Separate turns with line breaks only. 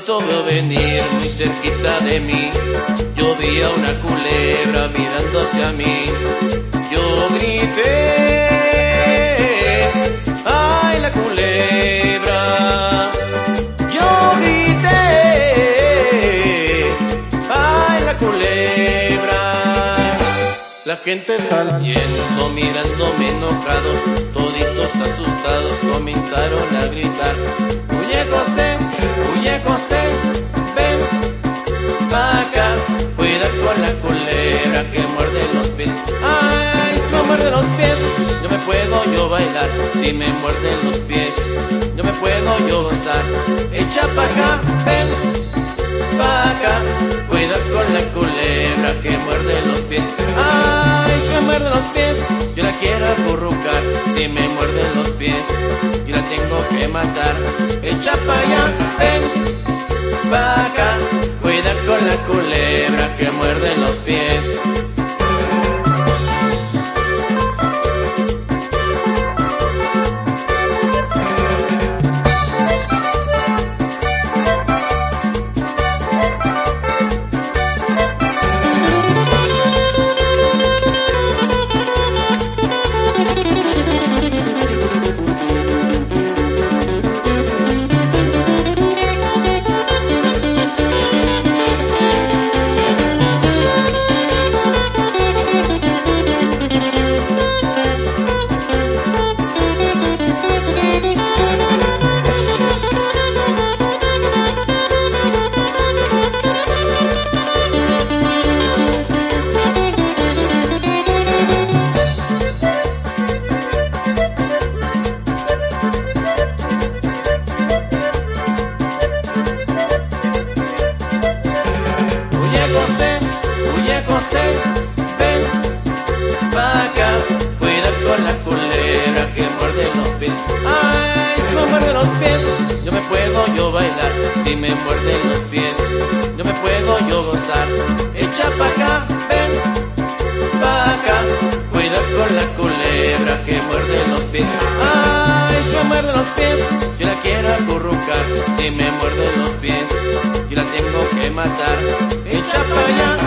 pronto veo venir muy cerquita de mí. Yo vi a una culebra mirando hacia mí. Yo grité, ¡ay, la culebra! Yo grité, ¡ay, la culebra! La gente saliendo, mirándome enojados, toditos asustados comenzaron a gritar: Huye José, ven pa' acá, cuida con la culebra que muerde los pies. Ay, si me muerde los pies, no me puedo yo bailar. Si me muerden los pies, no me puedo yo gozar. Echa pa' acá, ven pa' acá, cuida con la culebra que muerde los pies. Ay, si me muerde los pies, yo la quiero acurrucar. Si me muerden los pies, yo la tengo que matar. Echa pa' allá, ven pa' acá, cuida con la culebra que muerde los pies. Ven pa' acá, cuida con la culebra que muerde los pies. Ay, si me muerde los pies, no me puedo yo bailar. Si me muerden los pies, no me puedo yo gozar. Echa pa' acá, ven pa' acá, cuida con la culebra que muerde los pies. Ay, si me muerde los pies, yo la quiero acurrucar. Si me muerden los pies, yo la tengo que matar. Echa pa' allá,